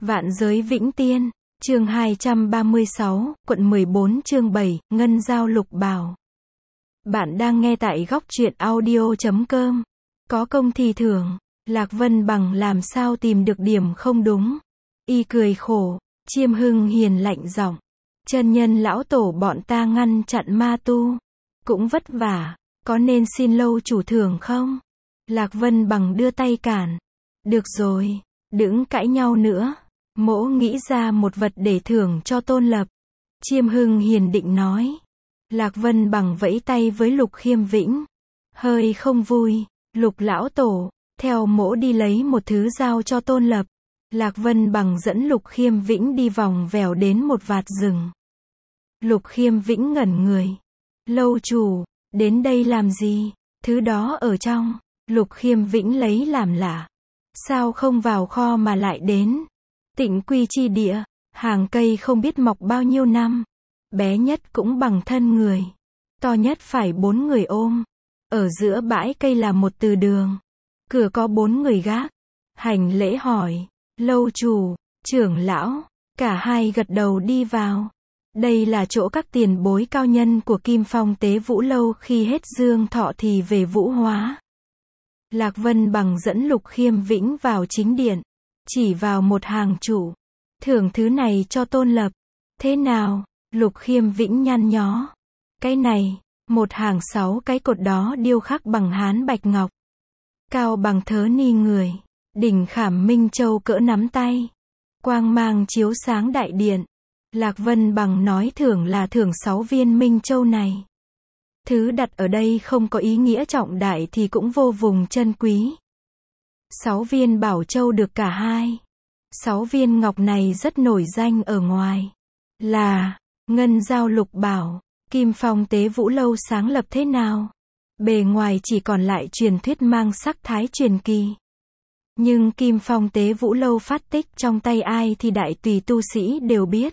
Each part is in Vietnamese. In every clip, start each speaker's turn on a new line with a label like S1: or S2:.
S1: Vạn giới vĩnh tiên, chương 236, quận 14 chương 7, Ngân Dao Lục Bảo. Bạn đang nghe tại góc truyện audio.com. Có công thì thưởng, Lạc Vân Bằng làm sao tìm được điểm không đúng. Y cười khổ, Chiêm Hưng Hiền lạnh giọng. Chân nhân lão tổ bọn ta ngăn chặn ma tu. Cũng vất vả, có nên xin lâu chủ thưởng không? Lạc Vân Bằng đưa tay cản. Được rồi, đừng cãi nhau nữa. Mỗ nghĩ ra một vật để thưởng cho Tôn Lập. Chiêm Hưng Hiền định nói. Lạc Vân Bằng vẫy tay với Lục Khiêm Vĩnh. Hơi không vui, Lục lão tổ, theo mỗ đi lấy một thứ giao cho Tôn Lập. Lạc Vân Bằng dẫn Lục Khiêm Vĩnh đi vòng vèo đến một vạt rừng. Lục Khiêm Vĩnh ngẩn người. Lâu chủ, đến đây làm gì? Thứ đó ở trong. Lục Khiêm Vĩnh lấy làm lạ. Sao không vào kho mà lại đến? Tịnh Quy Chi Địa, hàng cây không biết mọc bao nhiêu năm. Bé nhất cũng bằng thân người. To nhất phải 4 người ôm. Ở giữa bãi cây là một từ đường. Cửa có 4 người gác. Hành lễ hỏi. Lâu chủ, trưởng lão. Cả hai gật đầu đi vào. Đây là chỗ các tiền bối cao nhân của Kim Phong Tế Vũ Lâu khi hết dương thọ thì về Vũ Hóa. Lạc Vân Bằng dẫn Lục Khiêm Vĩnh vào chính điện. Chỉ vào một hàng trụ. Thưởng thứ này cho Tôn Lập. Thế nào? Lục Khiêm Vĩnh nhăn nhó. Cái này, một hàng 6 cái cột đó điêu khắc bằng hán bạch ngọc. Cao bằng thớ ni người. Đỉnh khảm minh châu cỡ nắm tay. Quang mang chiếu sáng đại điện. Lạc Vân Bằng nói thưởng là thưởng 6 viên minh châu này. Thứ đặt ở đây không có ý nghĩa trọng đại thì cũng vô vùng chân quý. 6 viên bảo châu được cả hai. 6 viên ngọc này rất nổi danh ở ngoài. Là Ngân Dao Lục Bảo. Kim Phong Tế Vũ Lâu sáng lập thế nào? Bề ngoài chỉ còn lại truyền thuyết mang sắc thái truyền kỳ. Nhưng Kim Phong Tế Vũ Lâu phát tích trong tay ai thì đại tùy tu sĩ đều biết.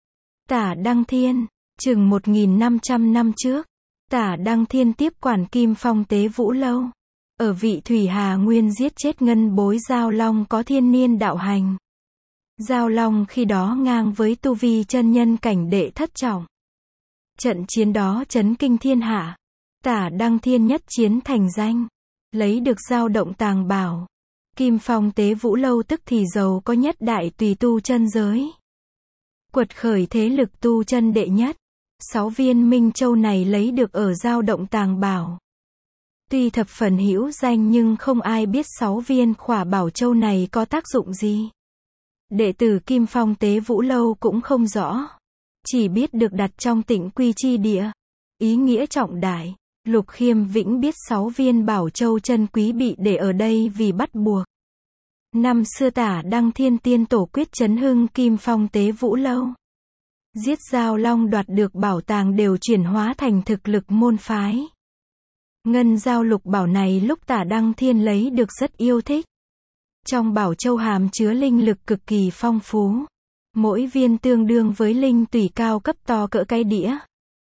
S1: Tả Đăng Thiên, chừng 1.500 năm trước, Tả Đăng Thiên tiếp quản Kim Phong Tế Vũ Lâu. Ở vị Thủy Hà Nguyên giết chết ngân bối Giao Long có thiên niên đạo hành. Giao Long khi đó ngang với tu vi chân nhân cảnh đệ thất trọng. Trận chiến đó chấn kinh thiên hạ. Tả Đăng Thiên nhất chiến thành danh. Lấy được Dao Động Tàng Bảo. Kim Phong Tế Vũ Lâu tức thì giàu có nhất đại tùy tu chân giới. Quật khởi thế lực tu chân đệ nhất. 6 viên minh châu này lấy được ở Dao Động Tàng Bảo. Tuy thập phần hữu danh nhưng không ai biết 6 viên khỏa bảo châu này có tác dụng gì. Đệ tử Kim Phong Tế Vũ Lâu cũng không rõ. Chỉ biết được đặt trong Tịnh Quy Chi Địa. Ý nghĩa trọng đại. Lục Khiêm Vĩnh biết 6 viên bảo châu chân quý bị để ở đây vì bắt buộc. Năm xưa Tả Đăng Thiên tiên tổ quyết chấn hưng Kim Phong Tế Vũ Lâu. Giết Giao Long đoạt được bảo tàng đều chuyển hóa thành thực lực môn phái. Ngân Dao Lục Bảo này lúc Tả Đăng Thiên lấy được rất yêu thích. Trong bảo châu hàm chứa linh lực cực kỳ phong phú. Mỗi viên tương đương với linh tủy cao cấp to cỡ cái đĩa.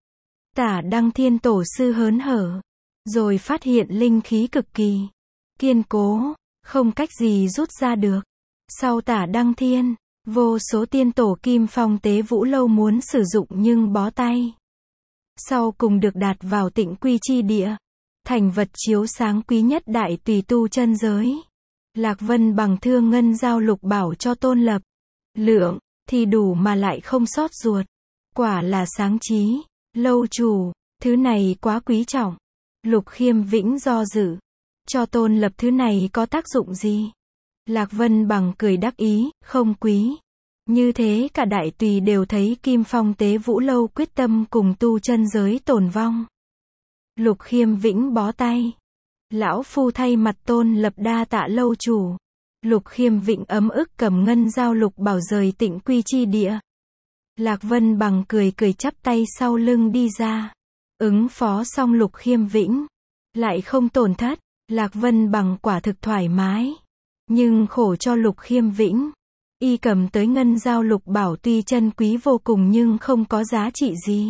S1: Tả Đăng Thiên tổ sư hớn hở. Rồi phát hiện linh khí cực kỳ kiên cố, không cách gì rút ra được. Sau Tả Đăng Thiên, vô số tiên tổ Kim Phong Tế Vũ Lâu muốn sử dụng nhưng bó tay. Sau cùng được đặt vào Tịnh Quy Chi Địa. Thành vật chiếu sáng quý nhất đại tùy tu chân giới. Lạc Vân Bằng thương Ngân Dao Lục Bảo cho Tôn Lập. Lượng thì đủ mà lại không sót ruột. Quả là sáng trí. Lâu chủ, thứ này quá quý trọng. Lục Khiêm Vĩnh do dự. Cho Tôn Lập thứ này có tác dụng gì? Lạc Vân Bằng cười đắc ý, không quý. Như thế cả đại tùy đều thấy Kim Phong Tế Vũ Lâu quyết tâm cùng tu chân giới tồn vong. Lục Khiêm Vĩnh bó tay. Lão phu thay mặt Tôn Lập đa tạ lâu chủ. Lục Khiêm Vĩnh ấm ức cầm Ngân Dao Lục Bảo rời Tịnh Quy Chi Địa. Lạc Vân Bằng cười cười chắp tay sau lưng đi ra. Ứng phó xong Lục Khiêm Vĩnh. Lại không tổn thất. Lạc Vân Bằng quả thực thoải mái. Nhưng khổ cho Lục Khiêm Vĩnh. Y cầm tới Ngân Dao Lục Bảo tuy chân quý vô cùng nhưng không có giá trị gì.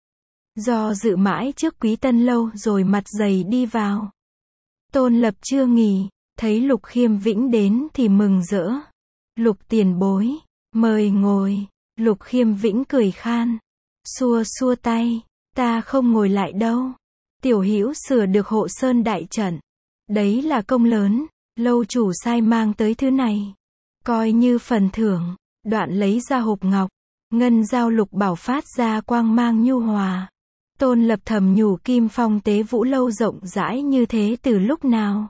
S1: Do dự mãi trước Quý Tân Lâu rồi mặt dày đi vào. Tôn Lập chưa nghỉ, thấy Lục Khiêm Vĩnh đến thì mừng rỡ. Lục tiền bối, mời ngồi. Lục Khiêm Vĩnh cười khan, xua xua tay, ta không ngồi lại đâu. Tiểu Hữu sửa được Hộ Sơn đại trận, đấy là công lớn, lâu chủ sai mang tới thứ này, coi như phần thưởng. Đoạn lấy ra hộp ngọc, ngân giao lục bảo phát ra quang mang nhu hòa. Tôn Lập thầm nhủ Kim Phong Tế Vũ lâu rộng rãi như thế từ lúc nào?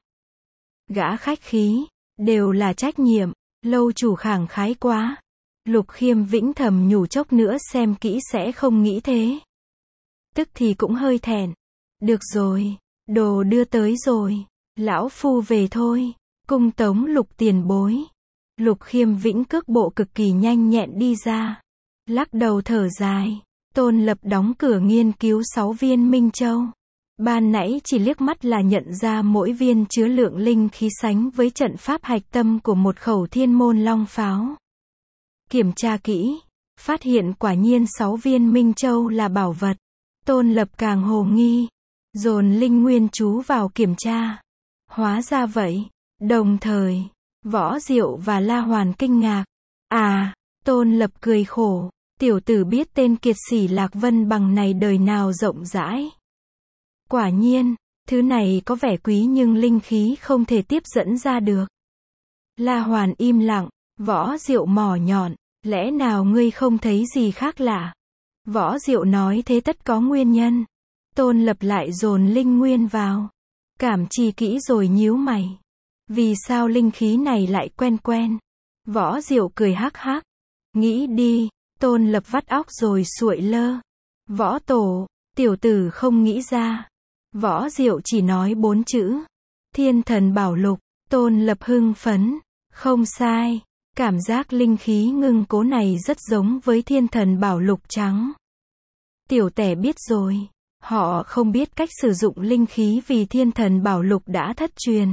S1: Gã khách khí, đều là trách nhiệm, lâu chủ khẳng khái quá. Lục Khiêm Vĩnh thầm nhủ chốc nữa xem kỹ sẽ không nghĩ thế. Tức thì cũng hơi thẹn. Được rồi, đồ đưa tới rồi, lão phu về thôi. Cung tống Lục tiền bối. Lục Khiêm Vĩnh cước bộ cực kỳ nhanh nhẹn đi ra, lắc đầu thở dài. Tôn Lập đóng cửa nghiên cứu 6 viên Minh Châu. Ban nãy chỉ liếc mắt là nhận ra mỗi viên chứa lượng linh khí sánh với trận pháp hạch tâm của một khẩu Thiên Môn Long pháo. Kiểm tra kỹ, phát hiện quả nhiên 6 viên Minh Châu là bảo vật. Tôn Lập càng hồ nghi, dồn linh nguyên chú vào kiểm tra. Hóa ra vậy. Đồng thời, Võ Diệu và La Hoàn kinh ngạc. À, Tôn Lập cười khổ, tiểu tử biết tên kiệt sĩ Lạc Vân Bằng này đời nào rộng rãi. Quả nhiên, thứ này có vẻ quý nhưng linh khí không thể tiếp dẫn ra được. La Hoàn im lặng, Võ Diệu mỏ nhọn, lẽ nào ngươi không thấy gì khác lạ? Võ Diệu nói thế tất có nguyên nhân. Tôn Lập lại dồn linh nguyên vào, cảm trì kỹ rồi nhíu mày. Vì sao linh khí này lại quen quen? Võ Diệu cười hắc hắc. Nghĩ đi. Tôn Lập vắt óc rồi suội lơ. Võ tổ, tiểu tử không nghĩ ra. Võ Diệu chỉ nói 4 chữ. Thiên thần bảo lục. Tôn Lập hưng phấn. Không sai. Cảm giác linh khí ngưng cố này rất giống với thiên thần bảo lục trắng. Tiểu tể biết rồi. Họ không biết cách sử dụng linh khí vì thiên thần bảo lục đã thất truyền.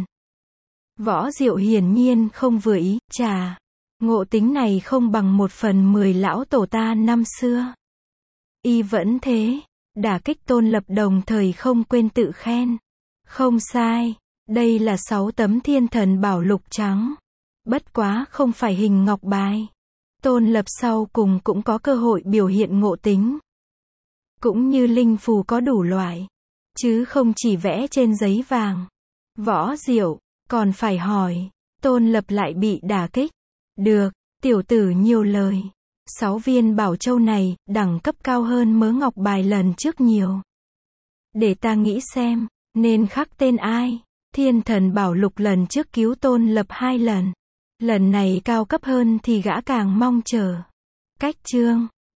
S1: Võ Diệu hiển nhiên không vừa ý, chà, ngộ tính này không bằng 1/10 lão tổ ta năm xưa. Y vẫn thế, đả kích Tôn Lập đồng thời không quên tự khen. Không sai, đây là 6 tấm thiên thần bảo lục trắng. Bất quá không phải hình ngọc bài. Tôn Lập sau cùng cũng có cơ hội biểu hiện ngộ tính. Cũng như linh phù có đủ loại, chứ không chỉ vẽ trên giấy vàng. Võ Diệu còn phải hỏi, Tôn Lập lại bị đả kích. Được, tiểu tử nhiều lời. 6 viên bảo châu này, đẳng cấp cao hơn mớ ngọc bài lần trước nhiều. Để ta nghĩ xem, nên khắc tên ai? Thiên thần bảo lục lần trước cứu Tôn Lập 2 lần. Lần này cao cấp hơn thì gã càng mong chờ. Cách chương